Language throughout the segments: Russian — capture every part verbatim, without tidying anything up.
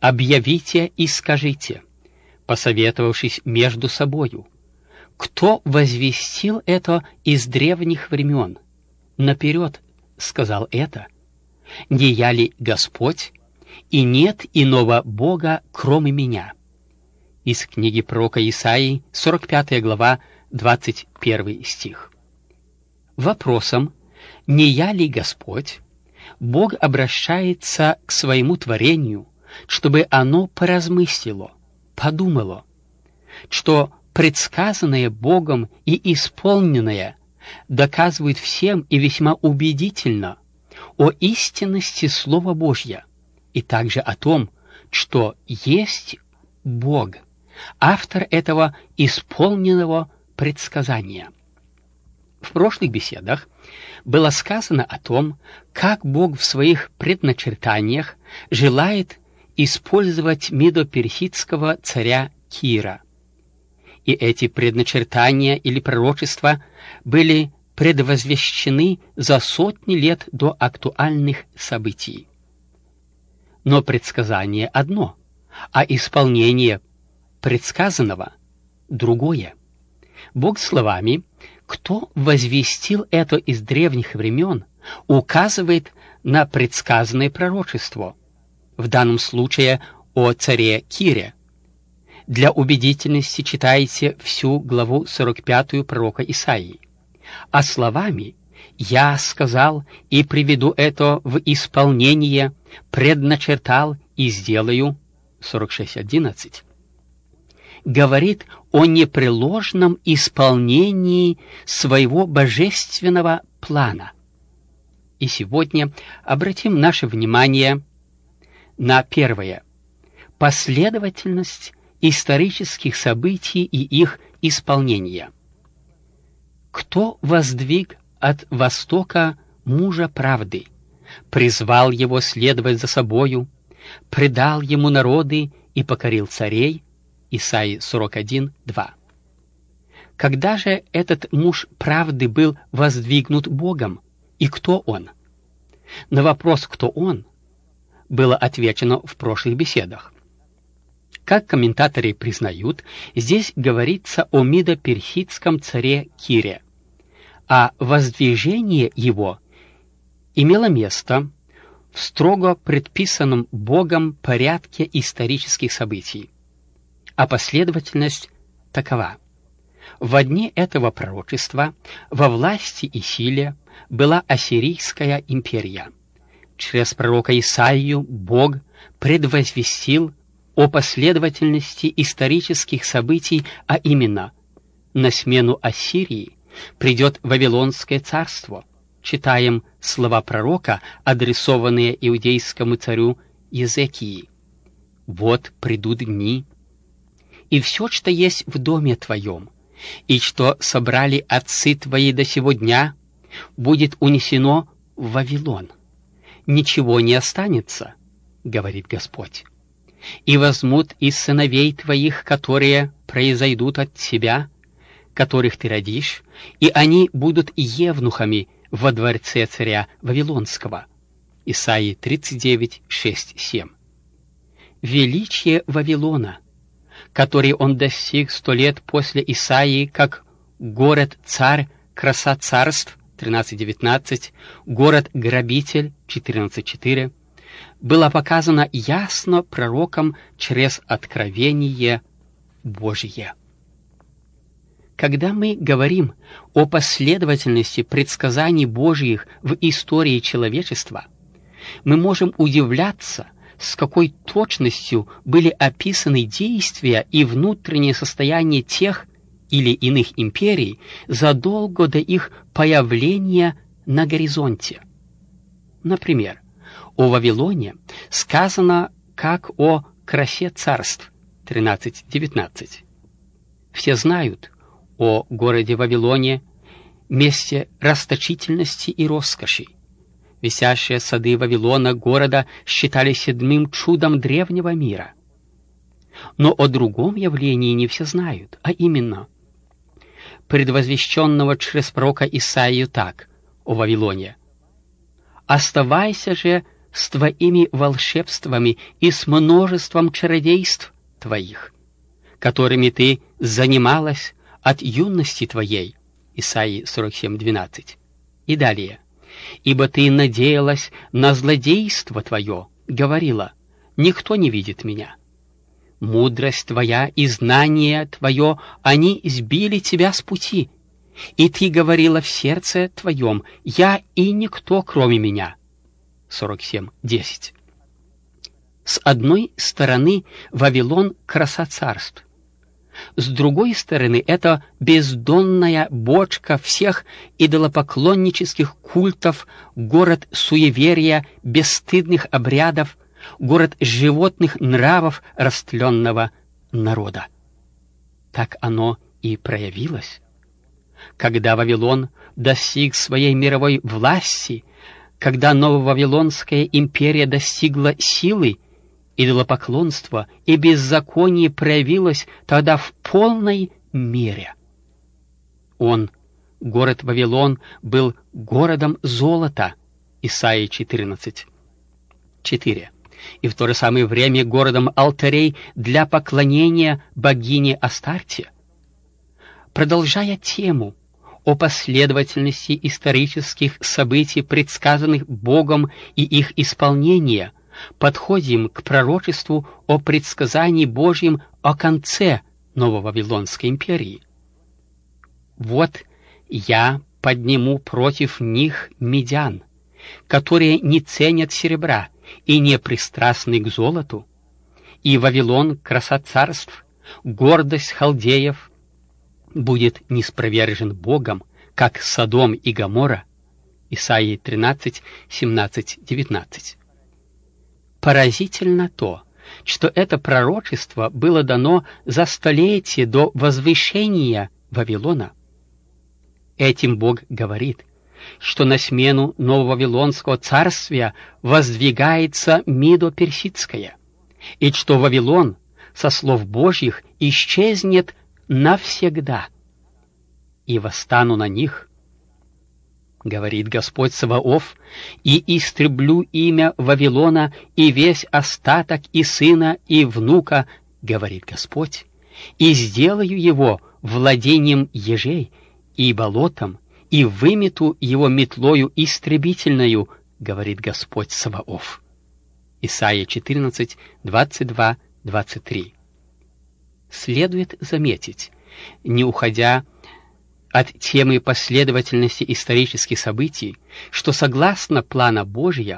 объявите и скажите, посоветовавшись между собою, кто возвестил это из древних времен? Наперед сказал это. Не я ли Господь, и нет иного Бога, кроме меня? Из книги пророка Исаии, сорок пятая глава, двадцать первый стих. Вопросом «Не я ли Господь?» Бог обращается к своему творению, чтобы оно поразмыслило, подумало, что предсказанное Богом и исполненное доказывает всем и весьма убедительно о истинности Слова Божьего и также о том, что есть Бог, автор этого исполненного предсказания. В прошлых беседах было сказано о том, как Бог в своих предначертаниях желает использовать медоперсидского царя Кира. И эти предначертания или пророчества были предвозвещены за сотни лет до актуальных событий. Но предсказание одно, а исполнение предсказанного другое. Бог словами «Кто возвестил это из древних времен?» указывает на предсказанное пророчество, в данном случае о царе Кире. Для убедительности читайте всю главу сорок пятую пророка Исаии. А словами «Я сказал и приведу это в исполнение, предначертал и сделаю» сорок шесть одиннадцать говорит о непреложном исполнении своего божественного плана. И сегодня обратим наше внимание на первое – последовательность исторических событий и их исполнения. Кто воздвиг от востока мужа правды, призвал его следовать за собою, предал ему народы и покорил царей? Исаии сорок один, два. Когда же этот муж правды был воздвигнут Богом, и кто он? На вопрос «кто он?» было отвечено в прошлых беседах. Как комментаторы признают, здесь говорится о медоперсидском царе Кире, а воздвижение его имело место в строго предписанном Богом порядке исторических событий. А последовательность такова. В дни этого пророчества во власти и силе была Ассирийская империя. Через пророка Исаию Бог предвозвестил о последовательности исторических событий, а именно на смену Ассирии придет Вавилонское царство. Читаем слова пророка, адресованные иудейскому царю Езекии. «Вот придут дни, и все, что есть в доме твоем, и что собрали отцы твои до сего дня, будет унесено в Вавилон. Ничего не останется, говорит Господь. И возьмут из сыновей твоих, которые произойдут от тебя, которых ты родишь, и они будут евнухами во дворце царя Вавилонского». Исаии тридцать девять, шесть, семь. Величие Вавилона, который он достиг сто лет после Исаии, как город-царь, краса царств, тринадцать девятнадцать, город-грабитель, четырнадцать четыре, было показано ясно пророком через откровение Божье. Когда мы говорим о последовательности предсказаний Божьих в истории человечества, мы можем удивляться, с какой точностью были описаны действия и внутреннее состояние тех или иных империй задолго до их появления на горизонте. Например, о Вавилоне сказано как о красе царств, тринадцать девятнадцать. Все знают о городе Вавилоне, месте расточительности и роскоши. Висящие сады Вавилона, города, считались седьмым чудом древнего мира. Но о другом явлении не все знают, а именно предвозвещенного через пророка Исаию так о Вавилоне: «Оставайся же с твоими волшебствами и с множеством чародейств твоих, которыми ты занималась от юности твоей. Исайи сорок семь двенадцать. И далее. Ибо ты надеялась на злодейство твое, говорила: никто не видит меня. Мудрость твоя и знание твое, они сбили тебя с пути. И ты говорила в сердце твоем: я и никто, кроме меня. сорок семь десять. С одной стороны, Вавилон — краса царств. С другой стороны, это бездонная бочка всех идолопоклоннических культов, город суеверия, бесстыдных обрядов, город животных нравов растленного народа. Так оно и проявилось. Когда Вавилон достиг своей мировой власти, когда Нововавилонская империя достигла силы, идолопоклонство и беззаконие проявилось тогда в полной мере. Он, город Вавилон, был городом золота. Исайя четырнадцать четыре. И в то же самое время городом алтарей для поклонения богине Астарте. Продолжая тему о последовательности исторических событий, предсказанных Богом, и их исполнения, подходим к пророчеству о предсказании Божьем о конце Нововавилонской империи. «Вот я подниму против них медян, которые не ценят серебра и не пристрастны к золоту, и Вавилон, краса царств, гордость халдеев, будет ниспровержен Богом, как Содом и Гоморра». Исайи тринадцать семнадцать девятнадцать. Поразительно то, что это пророчество было дано за столетие до возвышения Вавилона. Этим Бог говорит, что на смену Нововавилонского царствия воздвигается Мидо-Персидское, и что Вавилон, со слов Божьих, исчезнет навсегда. «И восстану на них, — говорит Господь Саваоф, — и истреблю имя Вавилона и весь остаток и сына, и внука, — говорит Господь, — и сделаю его владением ежей и болотом, и вымету его метлою истребительною, — говорит Господь Саваоф». Исайя четырнадцать двадцать два двадцать три. Следует заметить, не уходя от темы последовательности исторических событий, что согласно плана Божия,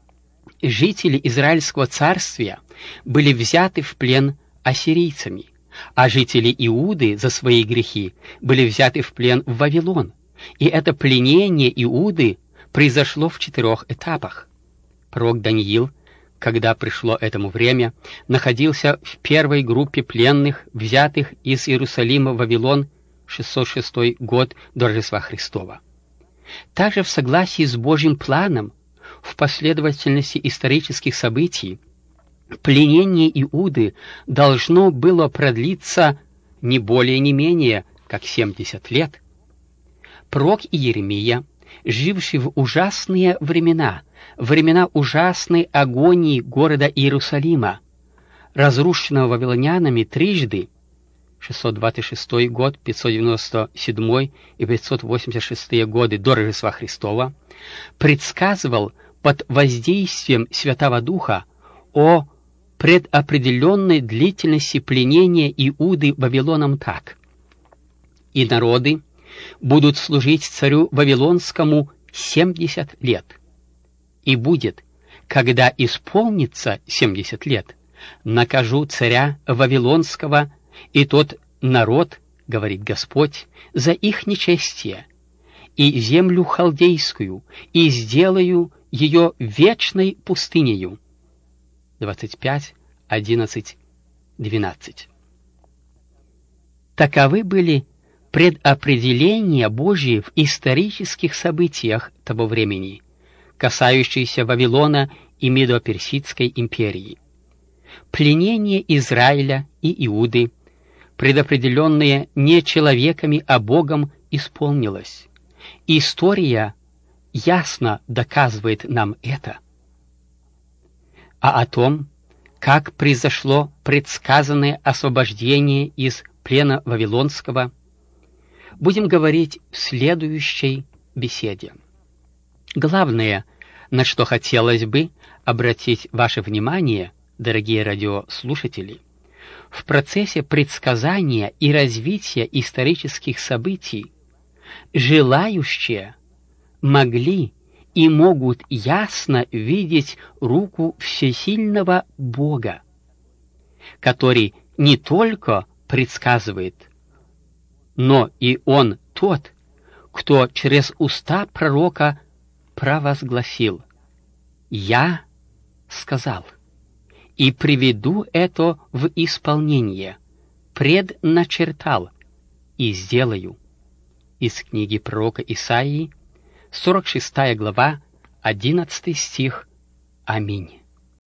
жители Израильского царствия были взяты в плен ассирийцами, а жители Иуды за свои грехи были взяты в плен в Вавилон, и это пленение Иуды произошло в четырех этапах. Пророк Даниил, когда пришло этому время, находился в первой группе пленных, взятых из Иерусалима в Вавилон, шестьсот шестой год до Рождества Христова. Также в согласии с Божьим планом, в последовательности исторических событий, пленение Иуды должно было продлиться не более не менее, как семьдесят лет. Пророк Иеремия, живший в ужасные времена, времена ужасной агонии города Иерусалима, разрушенного вавилонянами трижды, шестьсот двадцать шестой год, пятьсот девяносто седьмой и пятьсот восемьдесят шестой годы до Рождества Христова, предсказывал под воздействием Святого Духа о предопределенной длительности пленения Иуды Вавилоном так: «И народы будут служить царю Вавилонскому семьдесят лет. И будет, когда исполнится семьдесят лет, накажу царя Вавилонского и тот народ, — говорит Господь, — за их нечестие, и землю халдейскую, и сделаю ее вечной пустынею». двадцать пять одиннадцать двенадцать. Таковы были предопределения Божьи в исторических событиях того времени, касающиеся Вавилона и Медо-Персидской империи. Пленение Израиля и Иуды, предопределенное не человеками, а Богом, исполнилось. История ясно доказывает нам это. а о том, как произошло предсказанное освобождение из плена Вавилонского, будем говорить в следующей беседе. Главное, на что хотелось бы обратить ваше внимание, дорогие радиослушатели, в процессе предсказания и развития исторических событий желающие могли и могут ясно видеть руку всесильного Бога, который не только предсказывает, но и Он тот, кто через уста пророка провозгласил: «Я сказал, и приведу это в исполнение, предначертал и сделаю». Из книги пророка Исаии, сорок шестая глава, одиннадцатый стих. Аминь.